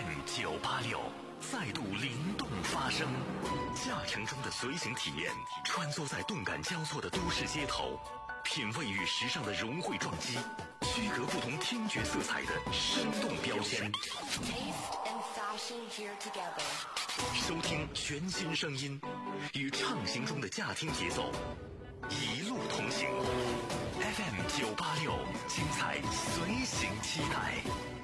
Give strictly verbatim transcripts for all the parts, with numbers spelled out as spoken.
M 九八六再度灵动发声，驾乘中的随行体验，穿梭在动感交错的都市街头，品味与时尚的融汇撞击，区隔不同听觉色彩的生动标签。收听全新声音，与畅行中的驾听节奏，一路同行。F M 九八六，精彩随行期待。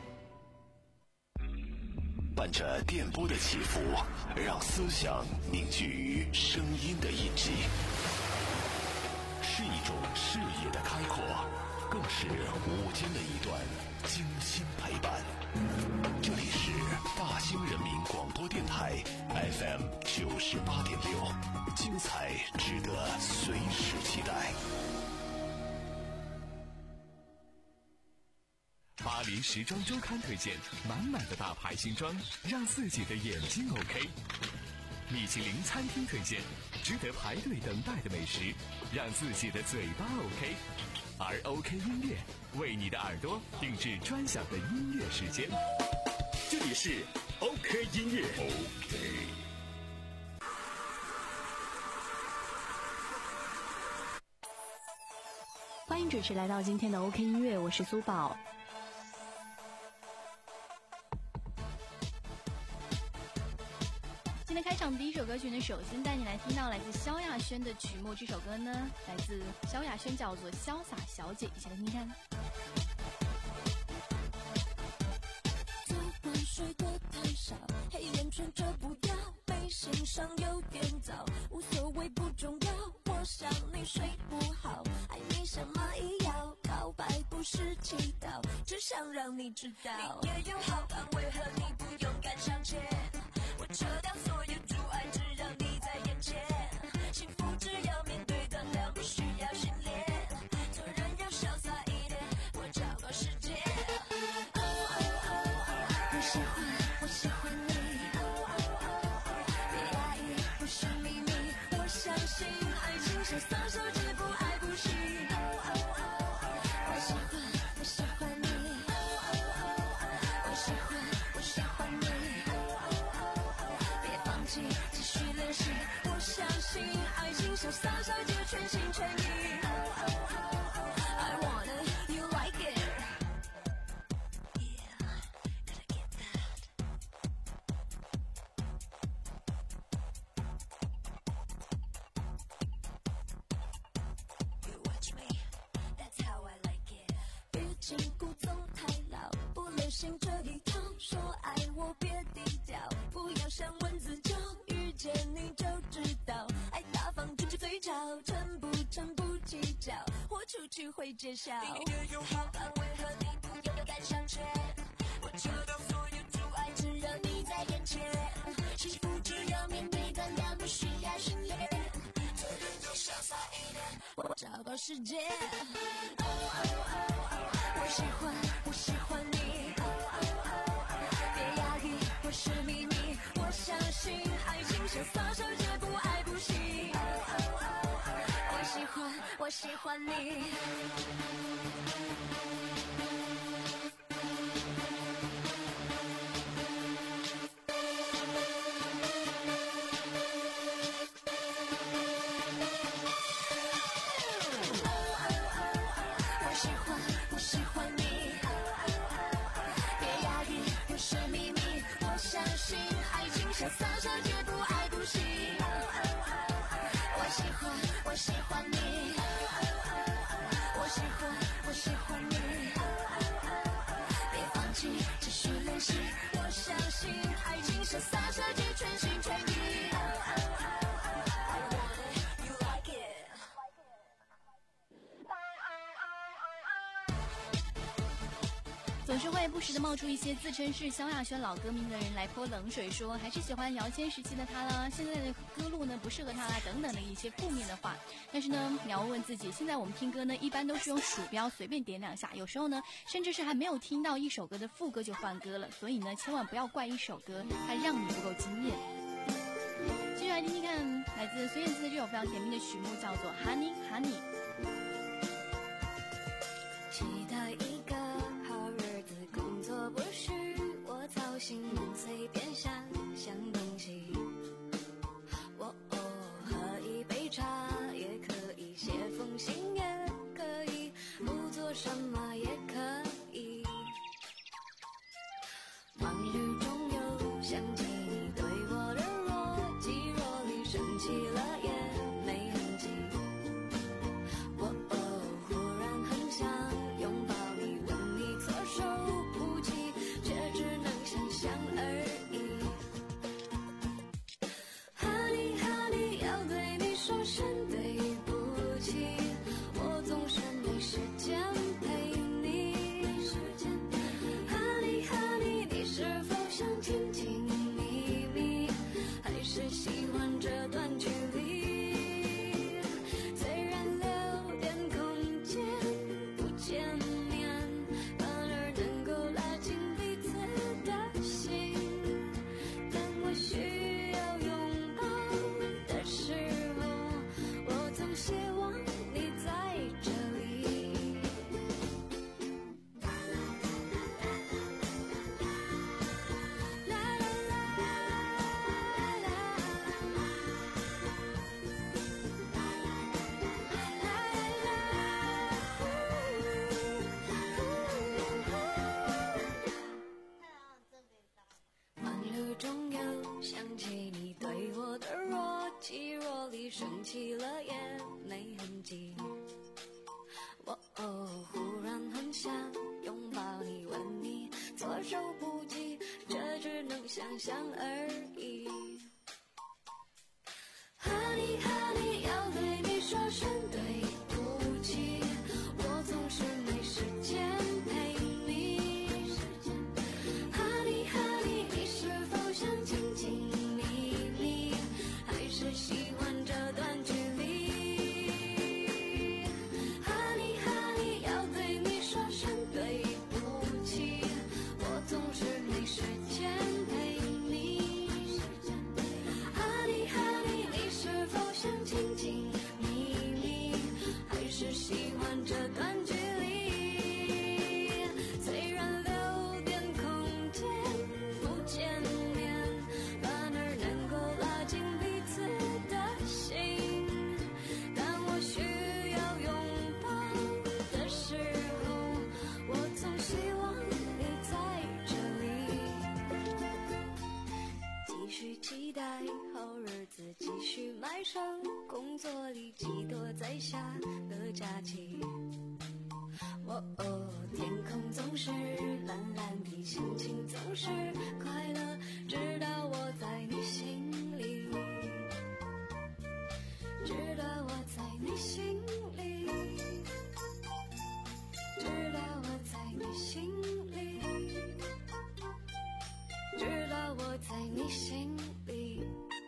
伴着电波的起伏，让思想凝聚于声音的印记，是一种视野的开阔，更是午间的一段精心陪伴。这里是大兴人民广播电台 F M 九十八点六，精彩值得随时期待。 巴黎时装周刊推荐满满的大牌新装，让自己的眼睛 OK。米其林餐厅推荐值得排队等待的美食，让自己的嘴巴 OK。而 OK 音乐为你的耳朵定制专享的音乐时间。这里是 OK 音乐 OK。 欢迎准时来到今天的 OK 音乐，我是苏宝。今天开场第一首歌曲呢，首先带你来听到来自萧亚轩的曲目，这首歌呢来自萧亚轩，叫做《潇洒小姐》，一起来听听看。 昨晚睡得太少，黑眼圈遮不掉，背心上有点早，无所谓不重要，我想你睡不好，爱你像蚂蚁咬，告白不是祈祷，只想让你知道，你也有好感，为何你不勇敢向前？我撤掉所有阻碍，只让你在眼前，幸福只要面对胆量，不需要训练，做人要潇洒一点，我找个时间。哦哦哦哦，我喜欢，我喜欢你。哦哦哦哦，别压抑，不是秘密，我相信爱情潇洒小姐不爱不惜。哦哦哦哦，我喜欢，我喜欢你。哦哦哦哦，我喜欢，我喜欢你。继续练习，我相信爱情潇洒小姐全心全意。Oh, oh, oh, oh, I want it, you like it. Yeah, gotta get that. You watch me, that's how I like it. 毕竟古总太老，不流行这一套，说爱我别低调，不要像蚊子叫，遇见你就知道，爱大方举起嘴角，成不成不计较，豁出去会揭晓。你也有好感，为何你不勇敢向前？我撤掉所有阻碍，只让你在眼前，幸福只要面对胆量，不需要训练，做人就潇洒一点，我找个时间。哦哦哦哦，我喜欢，我喜欢你。哦哦哦哦，别压抑，不是秘密，我相信爱情潇洒小姐不爱不惜。哦哦哦哦，我喜欢，我喜欢你。潇洒小姐不爱不惜，我喜欢，我喜欢你，我喜欢，我喜欢你，别放弃，继续练习，我相信爱情潇洒小姐全心全意。I want it, you like it. 总是会不时的冒出一些自称是萧亚轩老歌迷的人来泼冷水，说还是喜欢姚谦时期的他啦，现在的歌路呢不适合他啦，等等的一些负面的话。但是呢，你要问自己，现在我们听歌呢，一般都是用鼠标随便点两下，有时候呢，甚至是还没有听到一首歌的副歌就换歌了，所以呢，千万不要怪一首歌它让你不够惊艳。继续来听听看，来自孙燕姿的这首非常甜蜜的曲目，叫做 Honey Honey。 期待一个好日子，工作不是我操心， 往日中又想起你对我的若即若离，生气了也没痕迹。我哦，忽然很想拥抱你，问你措手不及，却只能想象而已。Honey Honey， 要对你说声对不起，我总是没时间陪你。Honey Honey， 你是否想听听秘密，还是喜欢这段距离？虽然留点空间不见面，反而能够拉近彼此的心，但我需要拥抱的时候，我总希望你在这里。啦啦啦啦啦忙碌中又想起你对我的若即若离，生气了也没痕迹。我哦，忽然很想拥抱你，问你措手不及，这只能想象而已。Honey Honey， 要对你说声对不起，我总是没时间陪你。Honey Honey， 你是否想听听秘密，还是喜欢这段距离？Honey Honey， 要对你说声对不起，我总是没时间陪你。Honey Honey， 你是否想听听秘密，还是喜欢这段距离？虽然留点空间不见面，反而能够拉近彼此的心，但我需要拥抱的时候，我总希望你在这里。继续期待好日子，继续埋首工作里，寄托在下个假期。我哦，天空总是蓝蓝的，心情总是快乐，直到我在你心里，直到我在你心里，直到我在你心里，直到我在你心里。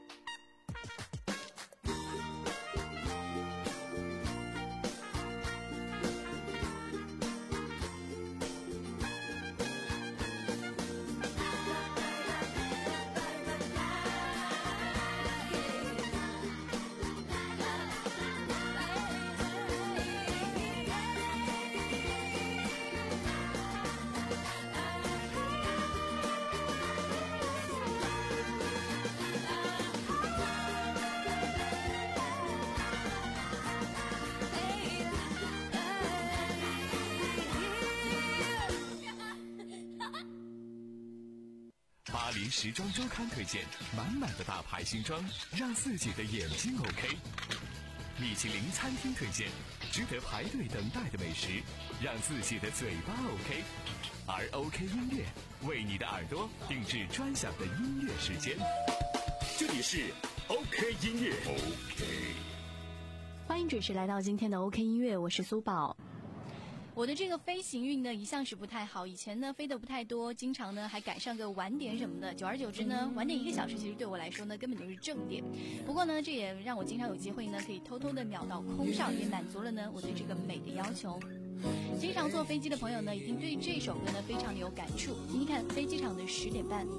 巴黎时装周刊推荐满满的大牌新装，让自己的眼睛 OK。米其林餐厅推荐值得排队等待的美食，让自己的嘴巴 OK。而 OK 音乐为你的耳朵定制专享的音乐时间。 这里是 OK 音乐 OK。 欢迎准时来到今天的 OK 音乐，我是苏宝。我的这个飞行运呢一向是不太好，以前呢飞得不太多，经常呢还赶上个晚点什么的，久而久之呢晚点一个小时其实对我来说呢根本就是正点。不过呢这也让我经常有机会呢可以偷偷的秒到空少，也满足了呢我对这个美的要求。经常坐飞机的朋友呢一定对这首歌呢非常的有感触，听听看飞机场的十点半。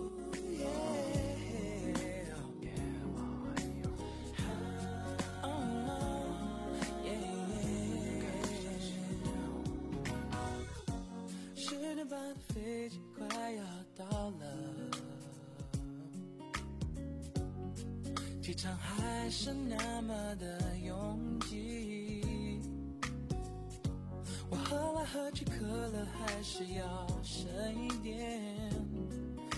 飞机快要到了，机场还是那么的拥挤，我喝来喝去，渴了还是要深一点，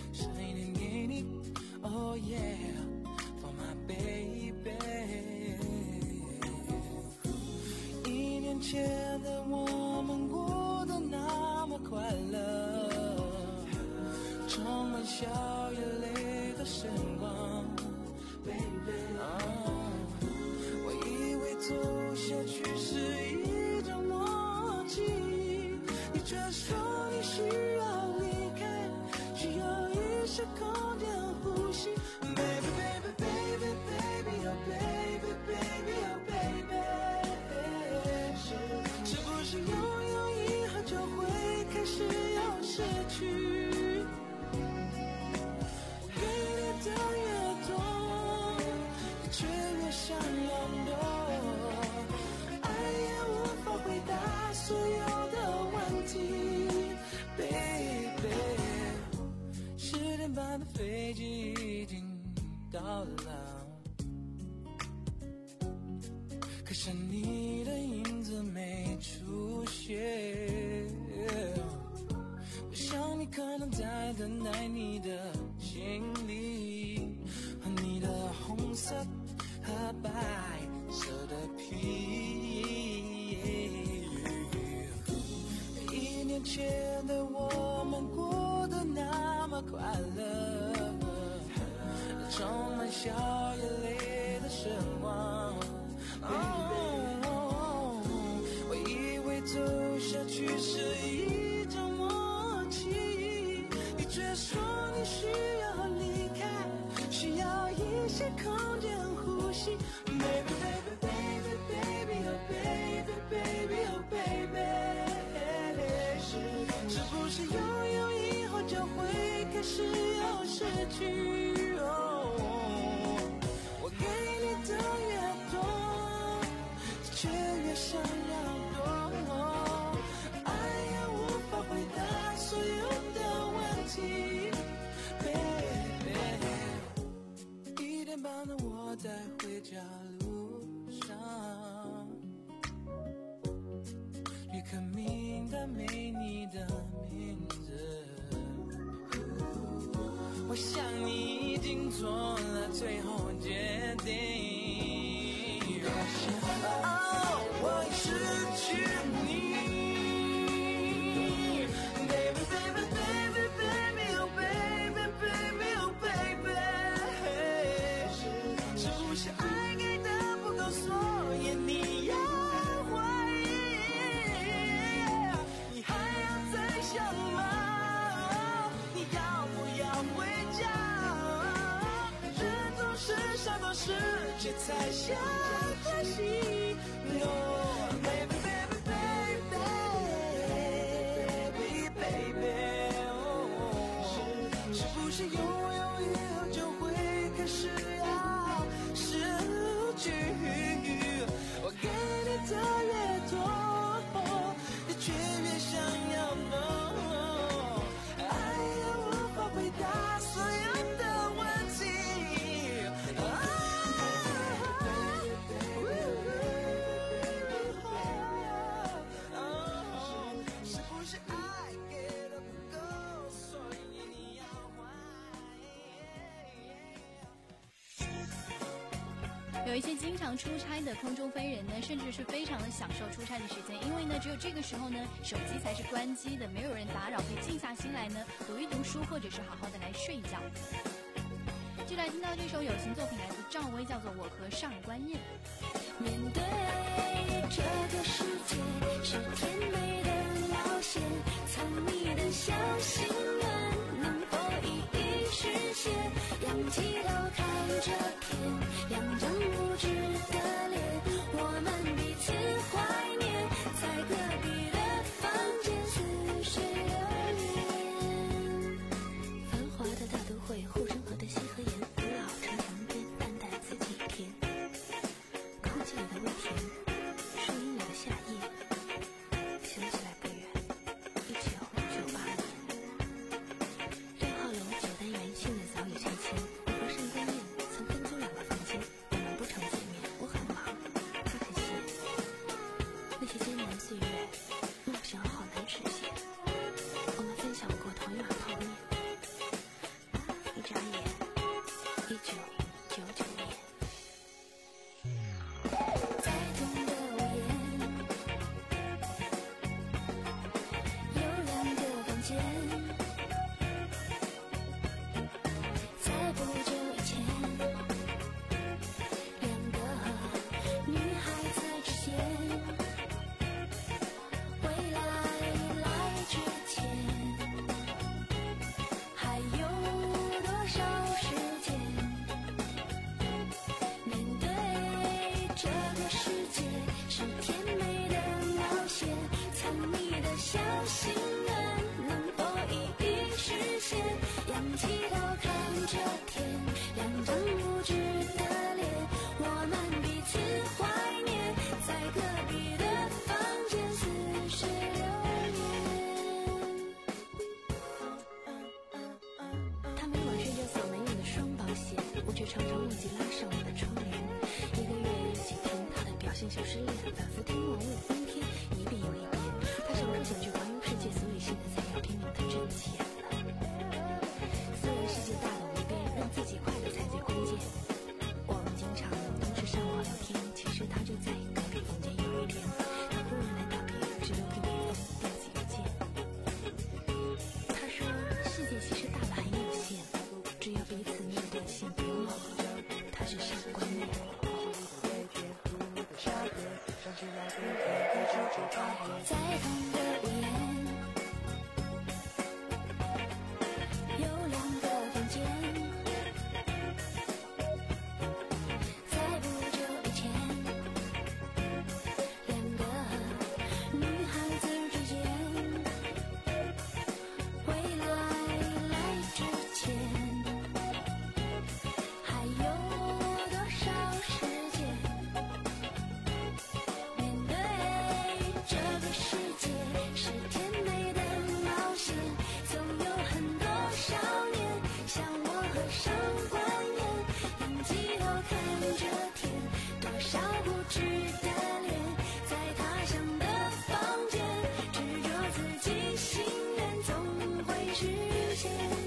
满笑眼泪的神光 Baby、哦、我以为走下去是一种默契，你却说你需要离开，需要一些空间呼吸 Baby baby baby baby oh baby baby oh baby 是是不是拥有以后就会开始要失去，我给你的越多你却越想要多，爱也无法回答所有的问题 Baby 十点半的飞机已经到了，可是你的影子没出现，我想你可能在等待你的行李和你的红色和白色的皮，一年前的我们过得那么快乐，充满笑眼泪的神光、哦、我以为走下去是一种默契，你却说你需要离开，需要一些空间呼吸 Baby baby baby baby oh baby baby oh baby 是是不是拥有以后就会开始要失去、哦、我给你的越多却越想要多，爱也无法回答所有的问题 Baby 一点半的我在回家路上，旅客名单没你的名字，我想你已经做了最后决定，哦，我已失去你 Baby baby baby baby oh baby baby oh baby 是是不是爱给的不够，所以你要怀疑，你还要再想吗？你要不要回家？人总是傻到失去才想开心、no, baby baby baby baby baby、哦、是是不是拥有以后就会开始要失去，我给你的越多你却越想要 no， 爱也无法回答所有的问题、啊是不是爱给的不够，所以你要还。 有一些经常出差的空中飞人呢，甚至是非常的享受出差的时间，因为呢，只有这个时候呢，手机才是关机的，没有人打扰，可以静下心来呢，读一读书，或者是好好的来睡觉。就来听到这首有情作品，来自赵薇，叫做《我和上官燕》。 面对这个世界是甜美的冒险，藏匿的小心愿能否一一实现？仰起头看着天，两张无知的脸，我们彼此怀念，在隔壁的房间似水流年。繁华的大都会，护城河的西和盐，古老城墙边淡淡自己甜，空气里的味甜，树荫里的夏夜，想起来不远，一九九八年，六号楼九单元性的早已拆迁，我和上官燕曾分租两个房间，我们不常见面，我很忙，他很闲，那些艰难岁月，梦想好难实现，我们分享过同一碗泡面，一眨眼，一九九九年。在冬的屋檐，幽凉的房间， 仰起头看着天，两张无知的脸，我们彼此怀念，在隔壁的房间似水流年。他每晚睡着扫男友的双保险，我却常常忘记拉上我的窗帘。一个月有几天，他的表现像失恋，反复听网络翻篇，一遍又一遍。他常常想去环游世界，所以现在才要拼命的挣钱。虽然世界大到无边，让自己快乐才最关键。我们经常同时上网聊天，其实他就在隔壁房间。有一天，他忽然来打别，只留给对方第几个键。他说，世界其实大了很有限，只要彼此没有断线，不用慌。他是傻观念。在同个屋檐，有两个房间。在不久以前，两个女孩子之间，未来来之前，还有多少时间？面对这个世界是甜美的冒险，总有很多少年像我合上关眼，仰起头看着天，多少不知的脸，在他乡的房间，执着自己心愿总会实现。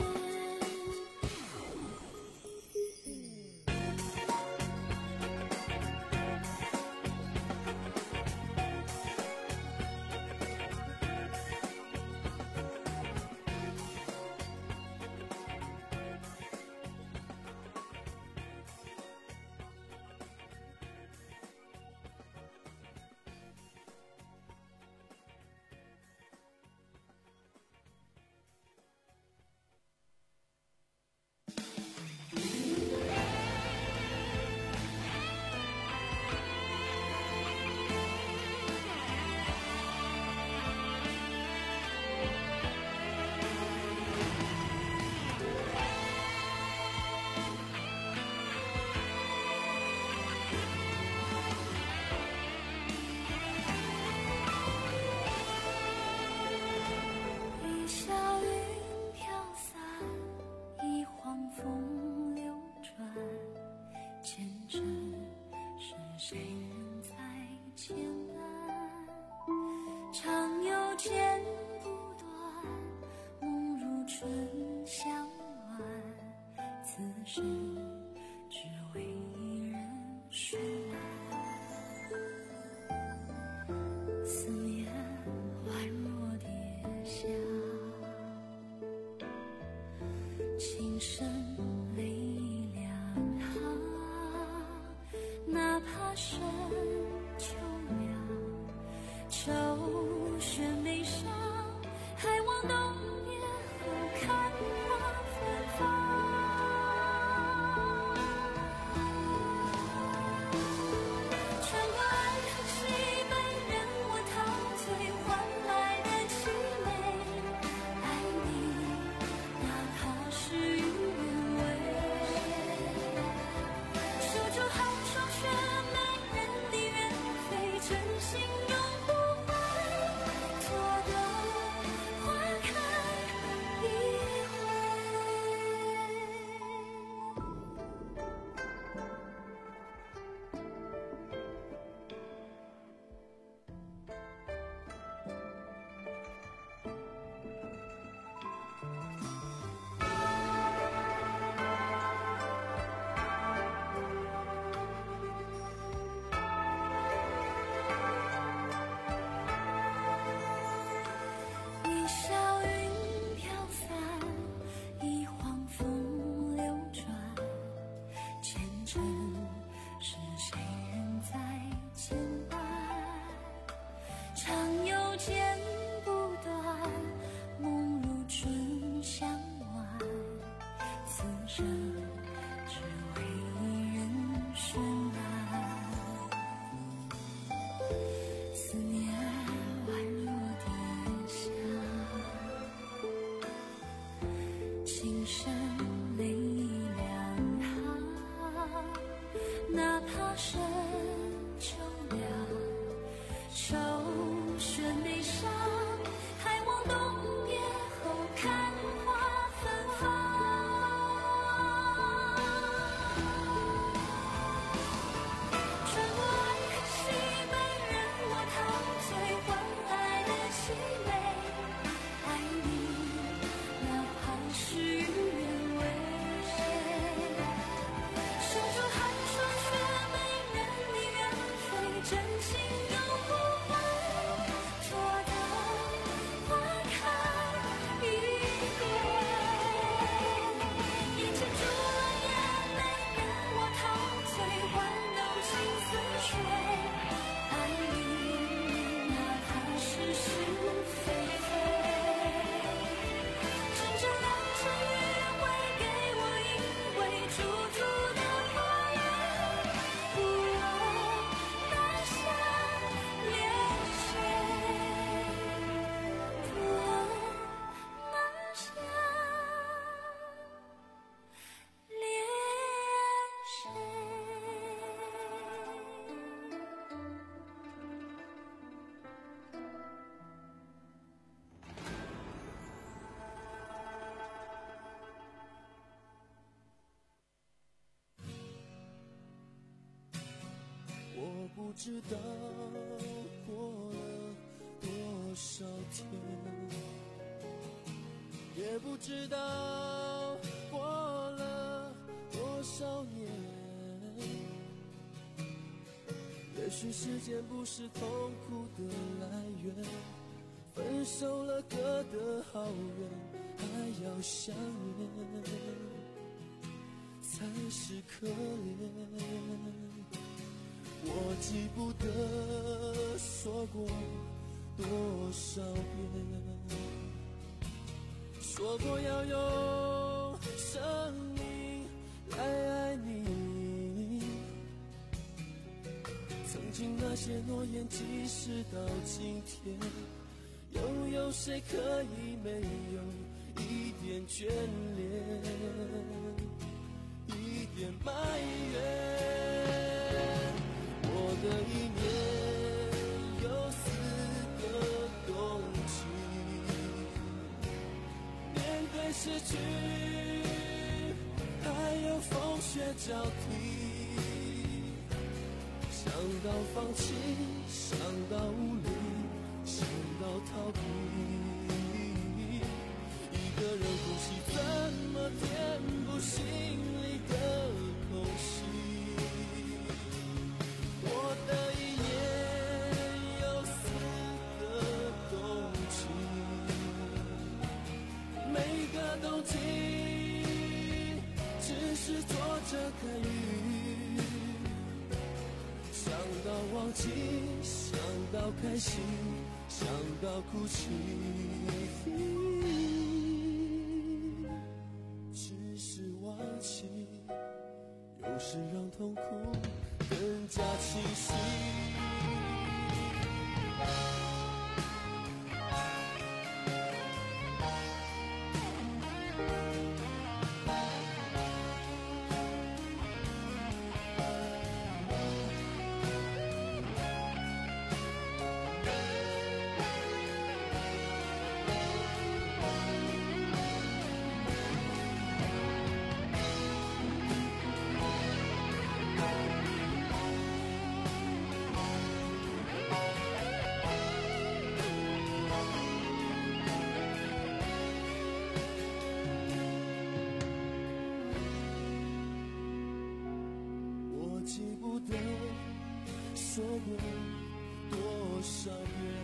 一小云飘散，一黄风流转，前尘是谁人在牵绊？长又剪不断，梦如春香晚，此生只为一人书满，思念宛若跌下，轻声泪两行，哪怕深秋凉，愁绪眉上，还望冬年后看它芬芳。穿过爱河西北，任我陶醉换来的凄美，爱你哪怕事与愿违，守住好霜雪美人的远飞，真心永不悔，错的花开生泪两行，哪怕深秋凉，愁绪内伤，还望冬别后看花芬芳。穿过爱和西北，任我陶醉换爱的凄美。爱你，哪怕事与愿违。守住寒霜，却没人理远飞，真情又不会错的花开一别。眼前烛光也没人我陶醉，换动情似水。爱你，哪怕是是非非。真正良辰约会，给我因为驻足的花园，不我难下恋谁，不我难下恋谁。 我不知道过了多少天，也不知道过了多少年。也许时间不是痛苦的来源，分手了各得好远，还要想念才是可怜。我记不得说过多少遍，说过要用生命来爱你。曾经那些诺言，即使到今天，又有谁可以没有一点眷恋，一点埋怨？我的一年有四个冬季，面对失去，还有风雪交替。想到放弃，想到无力，想到逃避，一个人呼吸怎么填补心里的空隙？我的一年有四个冬季，每个冬季只是坐着看雨，想到忘记，想到开心，想到哭泣，只是忘记，有时让痛苦更加清晰。说过多少遍，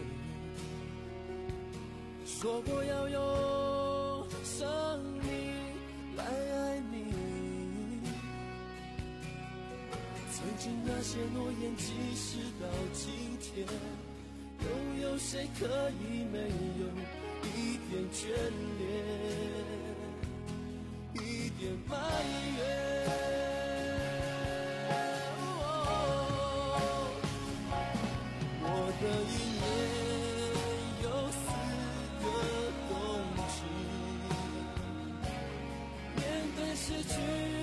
说过要用生命来爱你。曾经那些诺言，即使到今天，又有谁可以没有一点眷恋，一点埋怨？我的一年有四个冬季， 失去，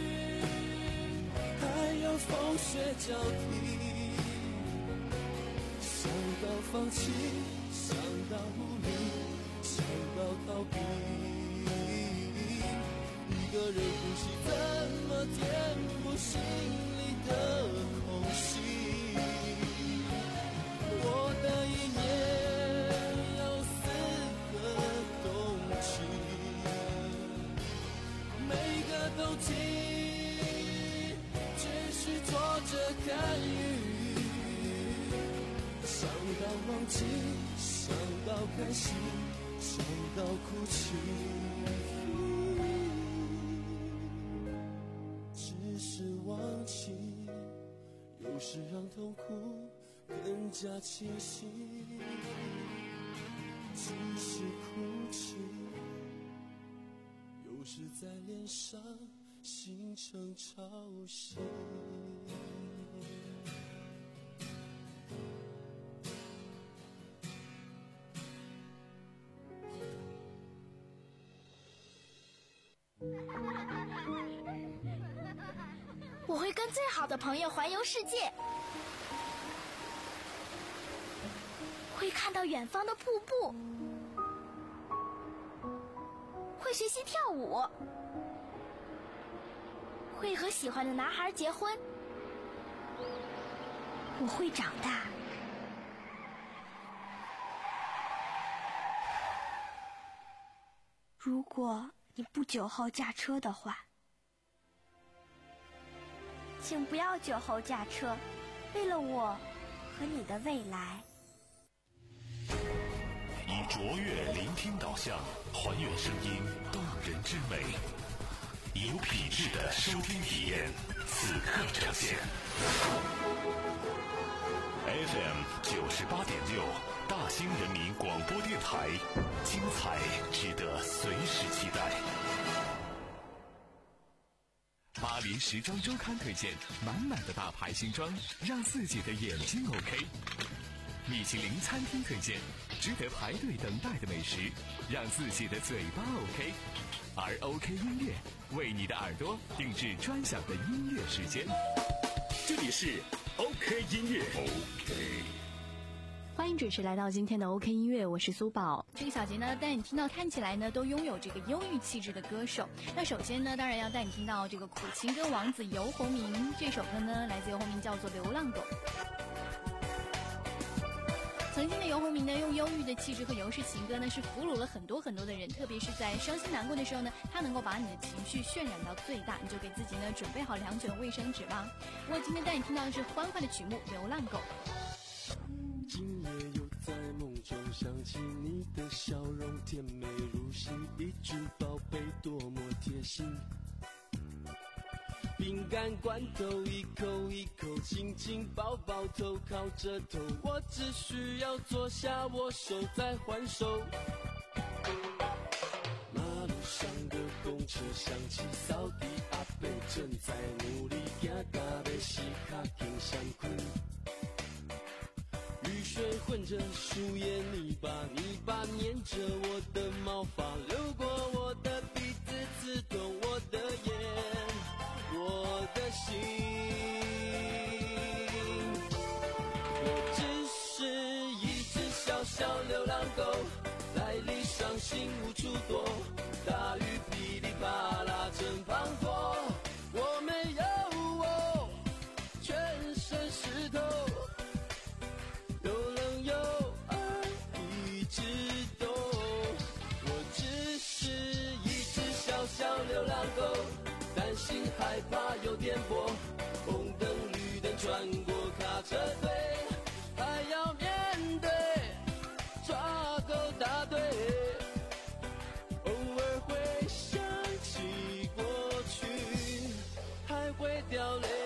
还有风雪交替，想到放弃，想到无力，想到逃避，一个人呼吸怎么填补心里的空隙？我的一年有四个冬季，每个冬季只是坐着看雨，想到忘记，想到开心，想到哭泣，只是忘记，有时让痛苦更加清晰，只是哭泣，有时在脸上形成潮汐。 我会跟最好的朋友环游世界，会看到远方的瀑布，会学习跳舞，会和喜欢的男孩结婚。我会长大。如果你不酒后驾车的话，请不要酒后驾车，为了我和你的未来。 以卓越聆听导向，还原声音动人之美，有品质的收听体验，此刻呈现。F M 九十八点六，大兴人民广播电台，精彩值得随时期待。 巴黎时装周刊推荐满满的大牌新装，让自己的眼睛 OK。米其林餐厅推荐值得排队等待的美食，让自己的嘴巴 OK。而 OK 音乐为你的耳朵定制专享的音乐时间。 这里是 OK 音乐。OK。 欢迎准时来到今天的 OK 音乐，我是苏宝。这个小节呢，带你听到看起来呢都拥有这个忧郁气质的歌手。那首先呢，当然要带你听到这个苦情歌王子游鸿明，这首歌呢来自游鸿明，叫做《流浪狗》。曾经的游鸿明呢，用忧郁的气质和游氏情歌呢，是俘虏了很多很多的人，特别是在伤心难过的时候呢，他能够把你的情绪渲染到最大，你就给自己呢准备好两卷卫生纸吧。不过今天带你听到的是欢快的曲目《流浪狗》。 今夜又在梦中想起你的笑容，甜美如昔，一句宝贝多么贴心。饼干罐头一口一口紧紧抱抱，头靠着头，我只需要坐下握手再还手。马路上的公车响起，扫地阿伯正在努力行到要死卡紧相困。雨水混着树叶泥巴，泥巴粘着我的毛发，流过我的鼻子，刺痛我的眼，我的心。我只是一只小小流浪狗，来历伤心无处躲，大雨噼里啪啦正滂沱，我没有我，全身湿透。小流浪狗，担心害怕有颠簸，红灯绿灯穿过卡车队，还要面对抓狗大队，偶尔会想起过去，还会掉泪。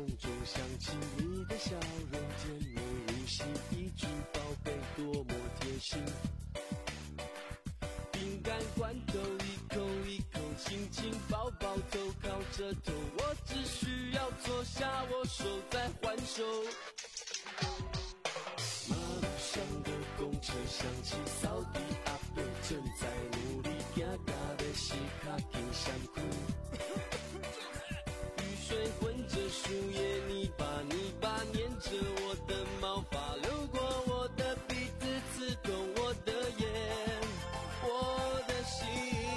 想起你的笑容，甜美如昔，一句宝贝多么贴个头，我只需要坐下，我手再还手。马路上的公车响起，扫地阿伯正在努力，行到要死脚筋酸苦。雨水混着树叶泥巴，泥巴粘着我的毛发，流过我的鼻子，刺痛我的眼，我的心。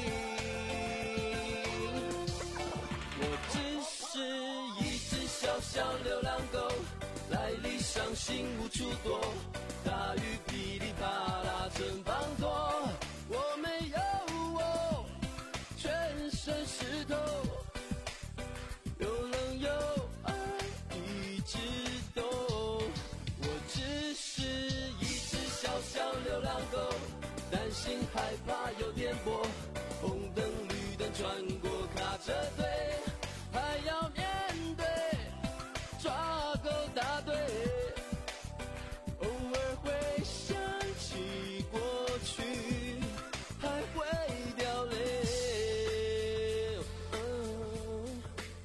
我只是一只小小流浪狗，来历伤心无处躲，大雨噼里啪啦正滂沱，我没有我，全身湿透，又冷又爱一直懂。我只是一只小小流浪狗，担心害怕有颠簸，红灯绿灯穿过卡车队，还要面对抓狗大队，偶尔会想起过去，还会掉泪。嗯，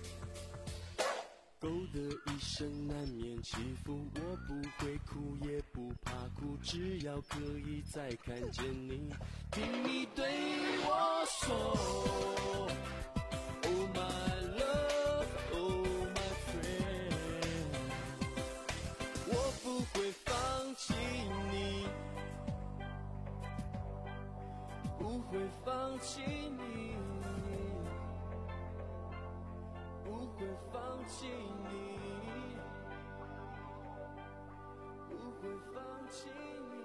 狗的一生难免起伏，我不会哭也不怕哭，只要可以再看见你，听你对我说 Oh my love, oh my friend， 我不会放弃你，不会放弃你，不会放弃你，不会放弃你。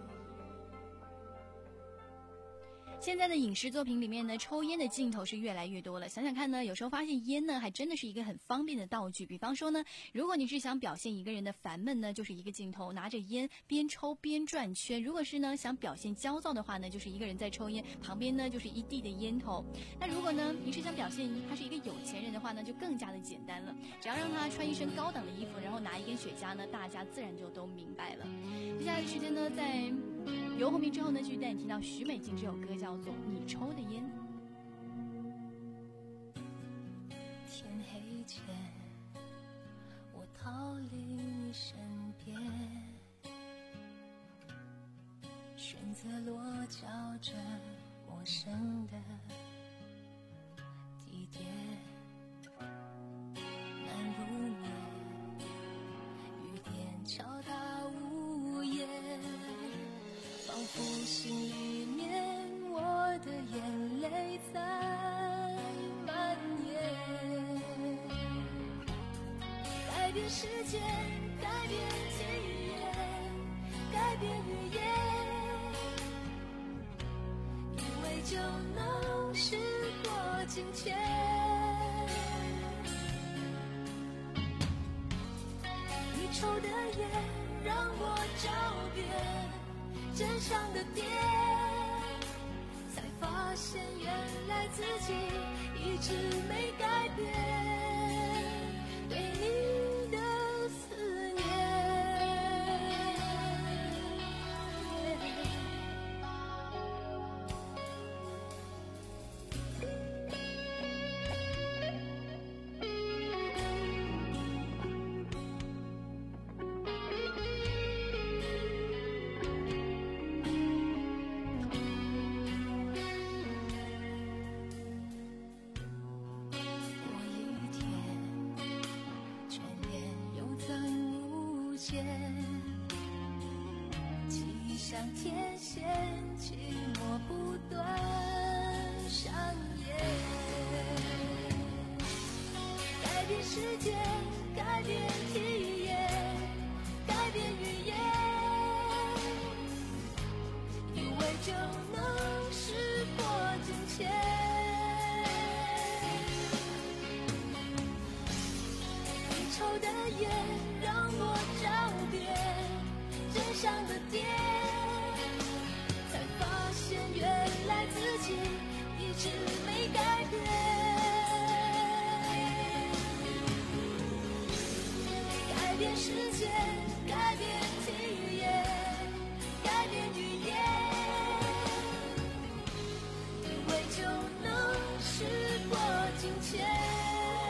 现在的影视作品里面呢，抽烟的镜头是越来越多了。想想看呢，有时候发现烟呢还真的是一个很方便的道具。比方说呢，如果你是想表现一个人的烦闷呢，就是一个镜头，拿着烟边抽边转圈；如果是呢想表现焦躁的话呢，就是一个人在抽烟，旁边呢就是一地的烟头。那如果呢你是想表现他是一个有钱人的话呢，就更加的简单了，只要让他穿一身高档的衣服，然后拿一根雪茄呢，大家自然就都明白了。接下来的时间呢，在游鸿明之后呢，继续带你听到许美静这首歌，叫做《你抽的烟》。 天黑前，我逃离你身边，选择落脚这陌生的地点，难入眠，雨点敲打屋檐，仿佛心里面我的眼泪在蔓延，改变世界，改变体验，改变语言，以为就能时过境迁。你抽的烟让我找遍真相的点，才发现原来自己一直没改变对你的思念。像天线，寂寞不断上演，改变世界，改变体验，改变语言，以为就能时过境迁。你抽的烟让我找遍真相的点，才发现原来自己一直没改变。改变世界，改变体验，改变语言，以为就能时过境迁。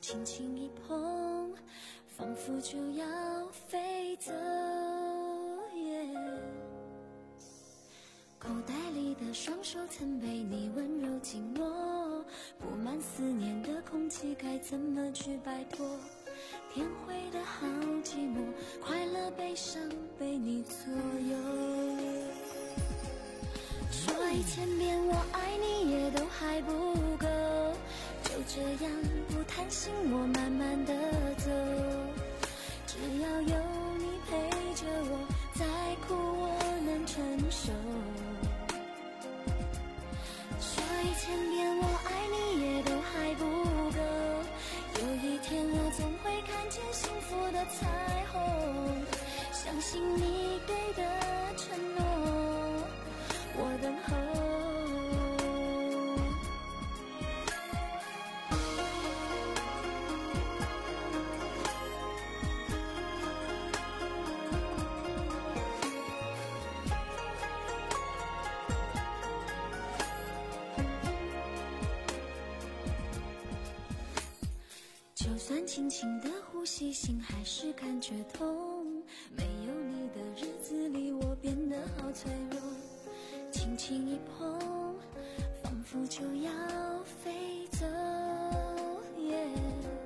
轻轻一碰，仿佛就要飞走。口袋里的双手曾被你温柔紧握，布满思念的空气该怎么去摆脱？天灰的好寂寞，快乐悲伤被你左右。说一千遍我爱你也都还不够，就这样不贪心我慢慢的走，只要有你陪着我，再苦我能承受。说一千遍我爱你也都还不够，有一天我总会看见幸福的彩虹，相信你给的承诺，我等候。就算轻轻的呼吸，心还是感觉痛。没有你的日子里，我变得好脆弱。轻轻一碰，仿佛就要飞走。Yeah.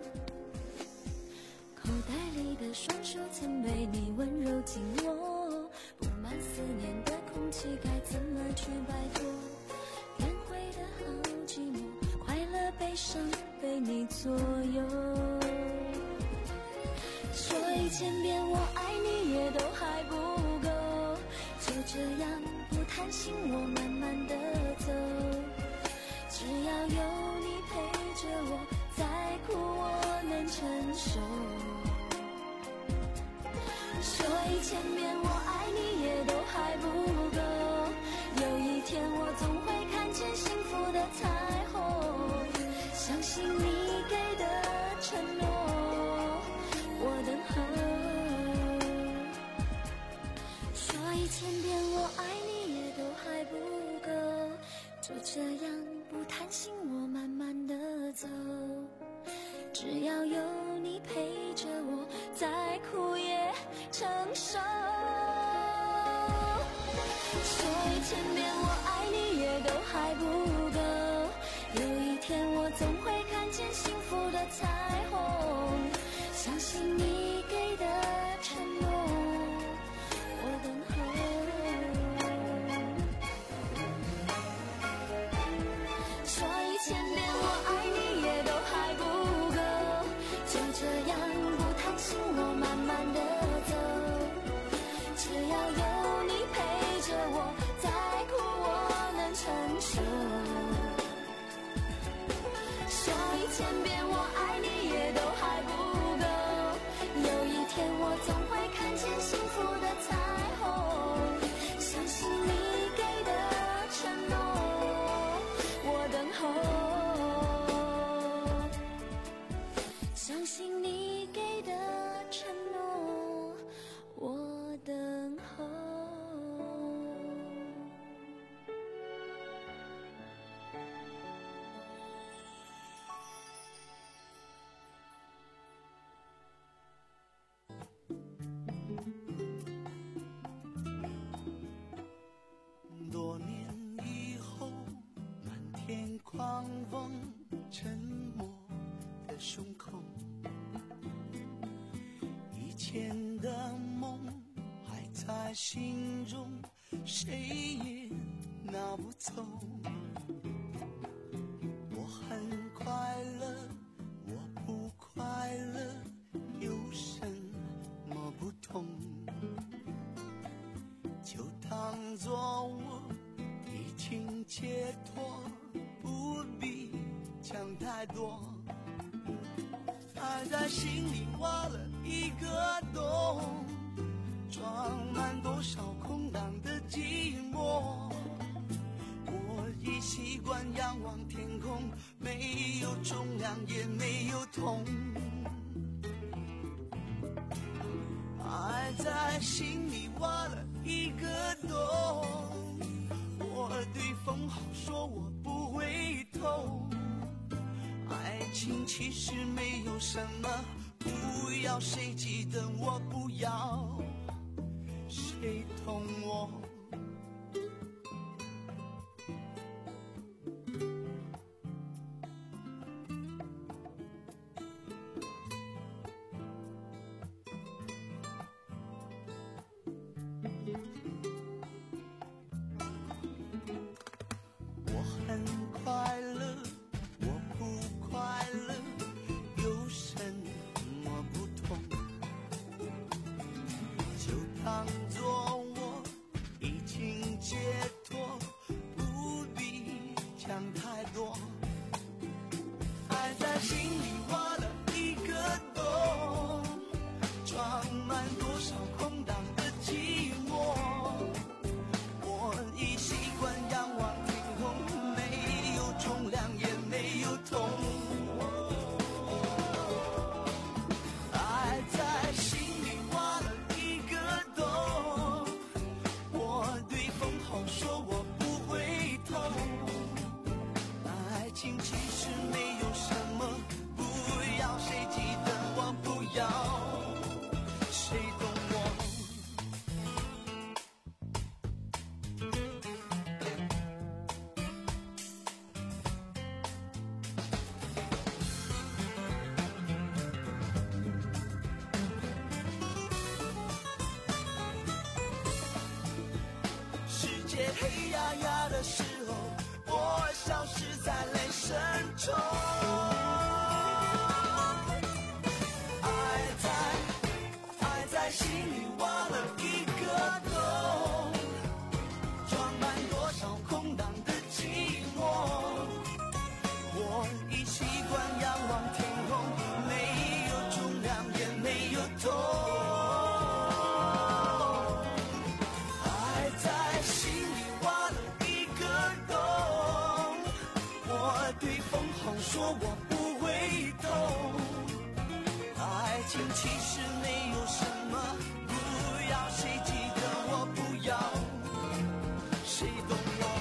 口袋里的双手曾被你温柔紧握，布满思念的空气该怎么去摆脱？天灰的好寂寞，快乐悲伤被你左右。说一千遍我爱你也都还不够，就这样不贪心我慢慢的走，只要有你陪着我，再苦我能承受。说一千遍我爱你也都还不够，有一天我总会看见幸福的彩虹，相信你给的承诺，我等候。说一千遍我爱你也都还不够，就这样不贪心我慢慢的走，只要有你陪着我，再苦也承受。说一千遍我爱你也都还不够，有一天我总会看见幸福的彩虹，相信你给的承诺，我等候。说一千遍我爱你也都还不够，就这样不贪心我慢慢的走，只要有你陪着我，再苦我能承受。说一千遍我爱你也都还不够，有一天我总会看见幸福的彩虹，相信你给的承诺，我等候。相信你给的承诺，我等候。 多年以后，满天狂风，沉默的胸口，以前的梦还在心中，谁也拿不走。我很快乐，我不快乐，有什么不同？就当作我已经解脱，不必讲太多。爱在心里挖了一个洞，装满多少空荡的寂寞。我已习惯仰望天空，没有重量也没有痛。爱在心里挖了一个洞，我对风好说我不会痛。爱情其实没有有什么，不要谁记得我，不要谁懂我。我很快乐，我不快乐，有什么不同？就当作我已经解脱，不必讲太多。爱在心里挖了一个洞，装满多少空荡的寂寞。我已习惯仰望天空，没有重量也没有痛。爱在心里挖了一个洞，我对风吼说我不会痛。爱情其实没有什么，不要谁记得我，不要谁懂我。世界黑压压的时候，我消失在泪声中。爱在爱在心里挖了一个洞，装满多少空荡的寂寞。我已习惯仰望天空，没有重量也没有痛。爱在心里挖了一个洞，我对风吼说我不会痛。爱情其实没有什么，不要谁记得我，不要谁懂我。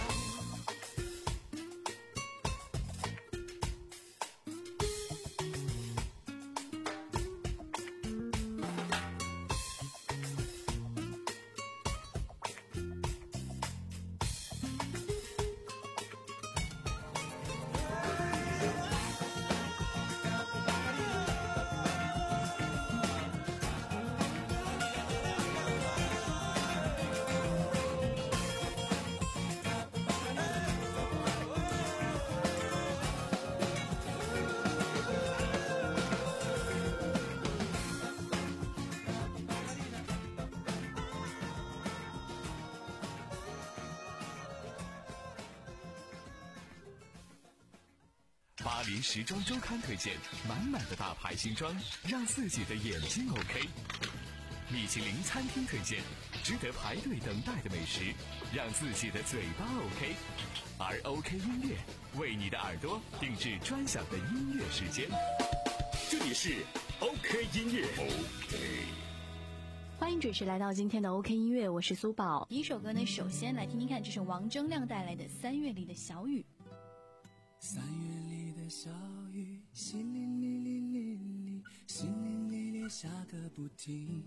巴黎时装周刊推荐满满的大牌新装，让自己的眼睛 OK。米其林餐厅推荐值得排队等待的美食，让自己的嘴巴 OK。而 OK 音乐为你的耳朵定制专享的音乐时间。 这里是 OK 音乐 OK。 欢迎准时来到今天的 OK 音乐，我是苏宝。第一首歌呢，首先来听听看，这是王铮亮带来的《三月里的小雨》。 三月里的小雨，淅沥沥沥沥沥，淅沥沥沥下个不停。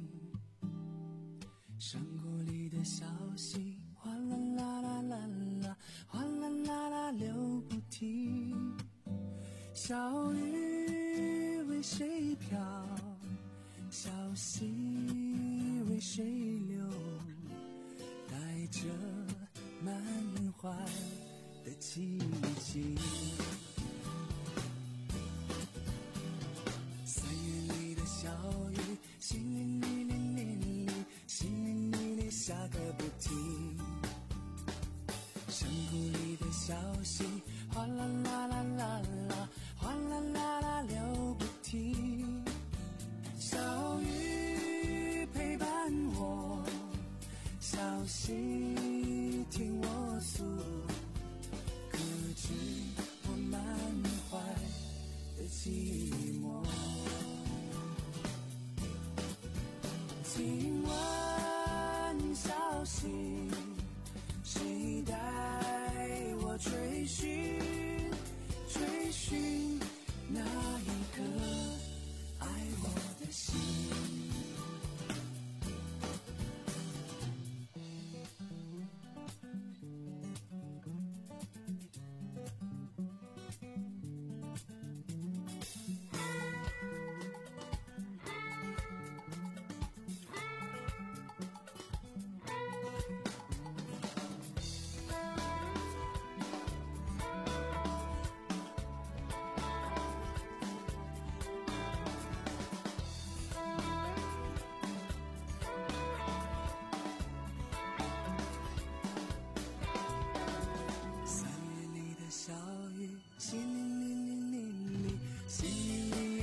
山谷里的小溪，哗啦啦啦啦啦，哗啦啦啦流不停。小雨为谁飘？小溪为谁流？带着满怀的寂静。三月里的小雨，淅沥沥沥沥沥，淅沥沥沥下个不停。山谷里的小溪，哗啦啦啦啦啦，哗啦啦啦流不停。小雨陪伴我，小溪听我诉，可知我满怀的寂寞。听闻消息，谁带我追寻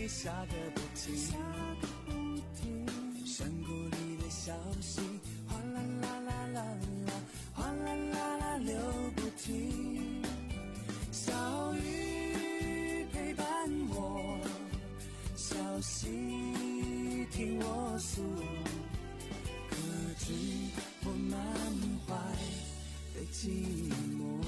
泪下个不停，山谷里的小溪哗啦啦啦啦啦，哗啦啦啦流不停，小雨陪伴我，小溪听我诉，可知我满怀的寂寞。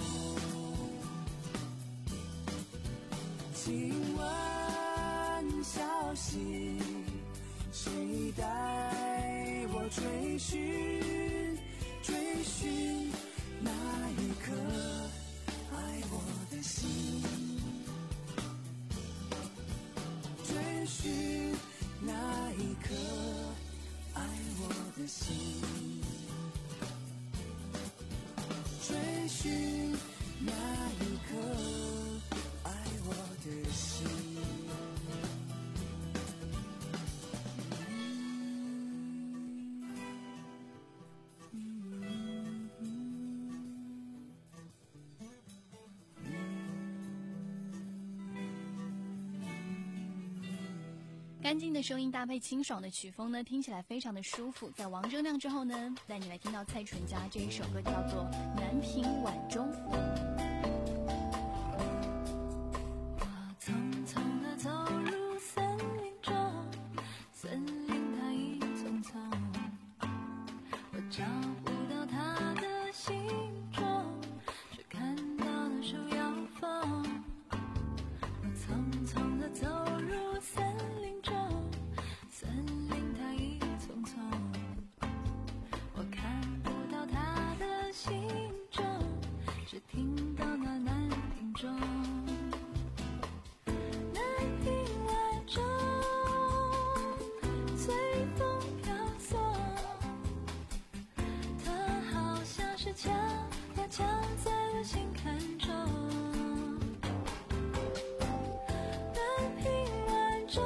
请问小溪，谁带我追寻追寻那一颗爱我的心，追寻那一颗爱我的心，追寻那一颗爱我的心。 干净的声音搭配清爽的曲风呢，听起来非常的舒服。在王铮亮之后呢，带你来听到蔡淳佳这一首歌，叫做《南屏晚钟》。 我匆匆地走入森林中，森林它已匆匆，我找不到它的行踪，只看到了树摇风。我匆匆地走入森林中，森林它已匆匆，我看不到它的行踪，只听到那南屏钟。南屏晚钟，随风飘送，它好像是敲呀敲在我心坎中。南屏晚钟，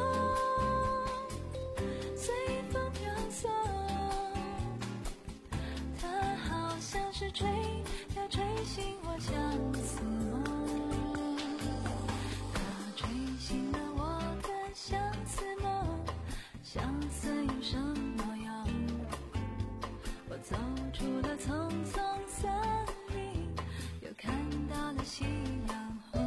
随风飘送，它好像是吹呀吹醒我相思梦。它吹醒了我的相思梦，相思有什么用？我走出了丛丛森林，又看到了夕阳红。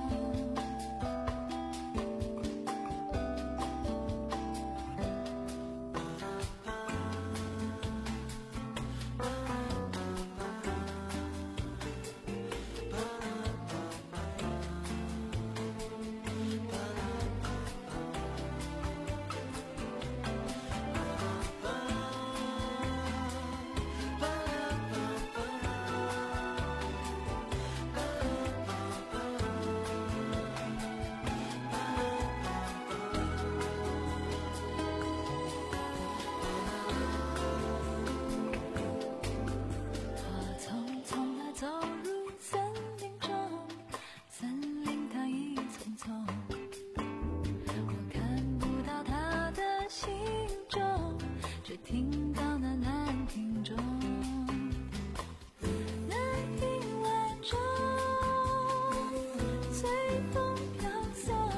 我匆匆地走入森林中，森林它已匆匆，我看不到它的行踪，只听到那南屏钟。南屏晚钟，随风飘送，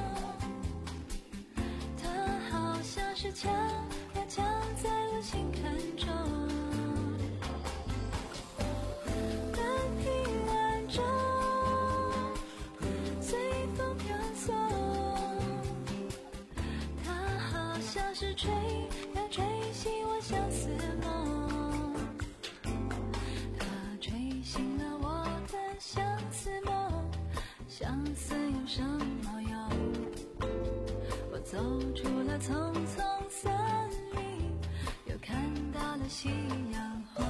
它好像是敲呀敲在我心坎中。南屏晚钟，随风飘送，它好像是吹呀吹醒我相思梦。它吹醒了我的相思梦，相思有什么用？我走出了丛丛森林，又看到了夕阳红。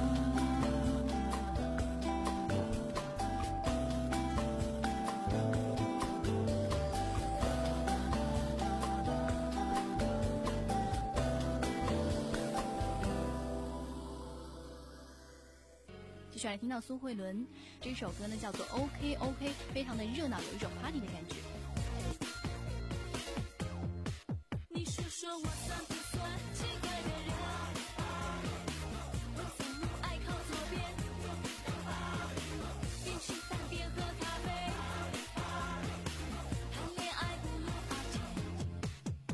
接下来听到苏慧伦这首歌呢，叫做 OK OK， 非常的热闹，有一种 party 的感觉。 你说说我算不算奇怪的人？我从不爱靠左边，边吃饭边喝咖啡，谈恋爱不如花钱。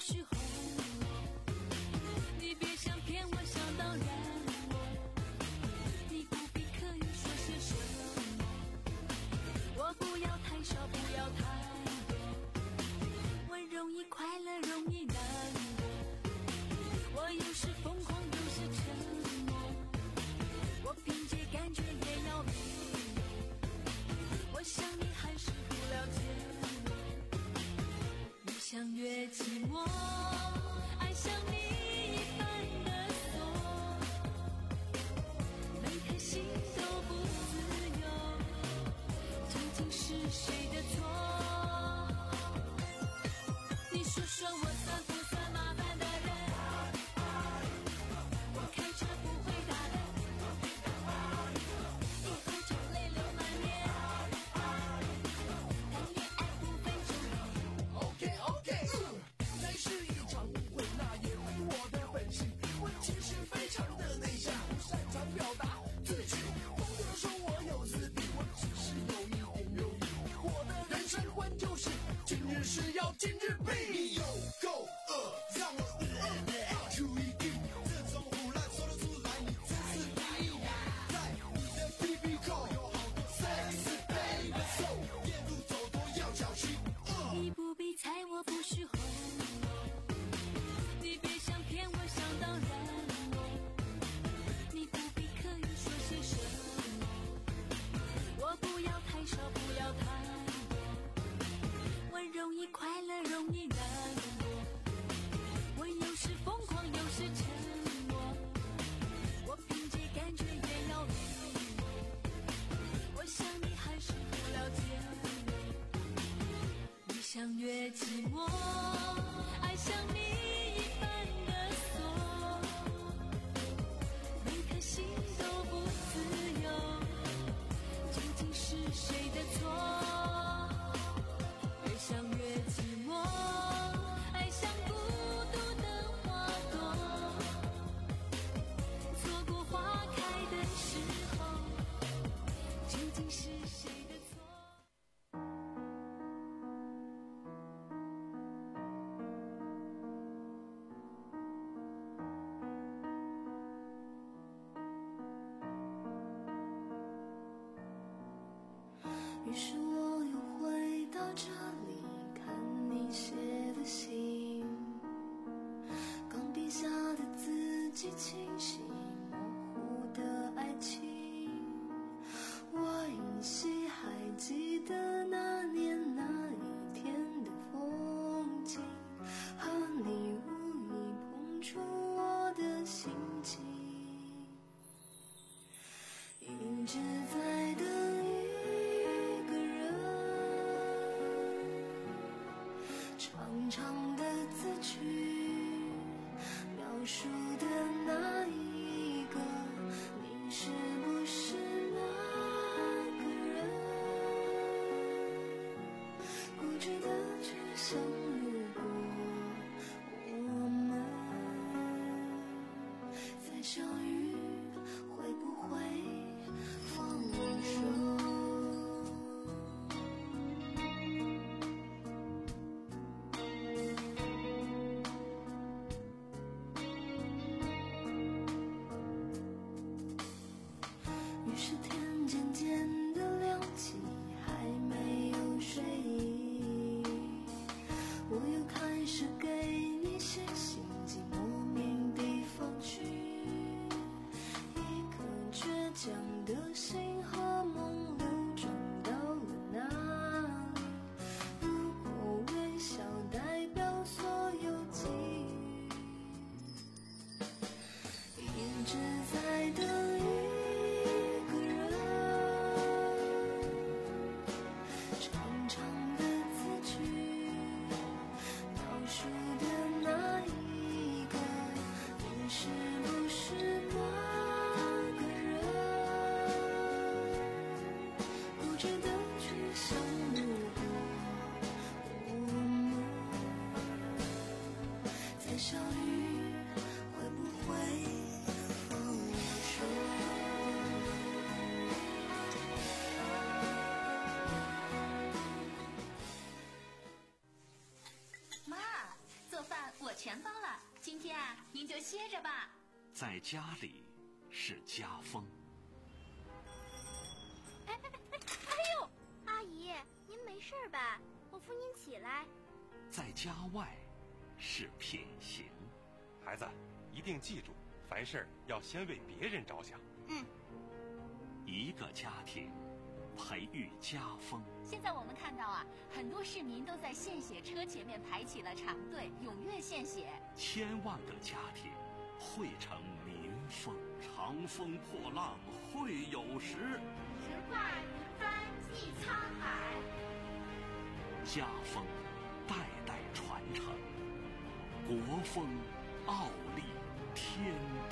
是哄我，你别想骗我，想当然我，你不必刻意说些什么，我不要太少，不要太多，我容易快乐，容易难过，我有时疯狂，有时沉默，我凭借感觉也要迷我，我想你还是不了解我，越想越寂寞，爱上你一般的锁，每颗心都不自由，究竟是谁的错？你说说我算不算麻烦的人？我开车不会打灯，一喝酒泪流满面，谈恋爱不分昼夜。 OK OK， 再是一场误会，那也非我的本性。我其实非常的内向，不擅长表达自己。不能说我有自闭，我只是有一点犹豫。我的人生观就是今日事要今日毕。你有够恶，让我呃出一地。这种胡乱说得出来，你真是厉害。在你的 B B 扣有好多 sexy baby， so 夜路走多要小心。 你不必猜我不是哄我，你别想骗我，想当然我，你不必刻意说些什么，我不要太少，不要太多，我容易快乐，容易难过，我有时疯狂，有时沉默，我凭借感觉也要迷我，我想你还是不了解我，越想越寂寞，爱上你一般的锁，每颗心都不自由，究竟是谁的错？越想越寂寞，爱像孤独的花朵，错过花开的时候，究竟是谁的错？ 于是我又回到这里，看你写的信，钢笔下的字迹清晰，模糊的爱情。我依稀还记得那年那一天的风景，和你无意碰触我的心情，一直在等一个人，长长的字句，描述的那一个，你是不是那个人？固执的去想，如果我们再相遇，会不会放手？于是天渐渐的亮起，还没有睡意，我又开始给你写信，寄莫名地方去，一颗倔强的心和梦流转到了哪里？如果微笑代表所有际遇，一直在等一个人，长长的字句，描述的那一个，你是不是那个人？固执的去想，如果我们再相遇，会不会放手？ 妈，做饭我钱包了，今天啊，您就歇着吧。 在家里是家风。 哎哎哎哎呦，阿姨，您没事吧？我扶您起来。 在家外是品行。 孩子，一定记住，凡事要先为别人着想。 嗯。 一个家庭培育家风。 现在我们看到啊，很多市民都在献血车前面排起了长队，踊跃献血。 千万个家庭汇成民风。长风破浪会有时， 直挂云帆济沧海。 家风代代传承，国风傲立天地。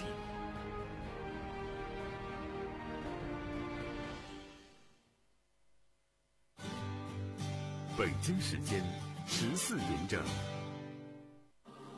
北京时间十四点整。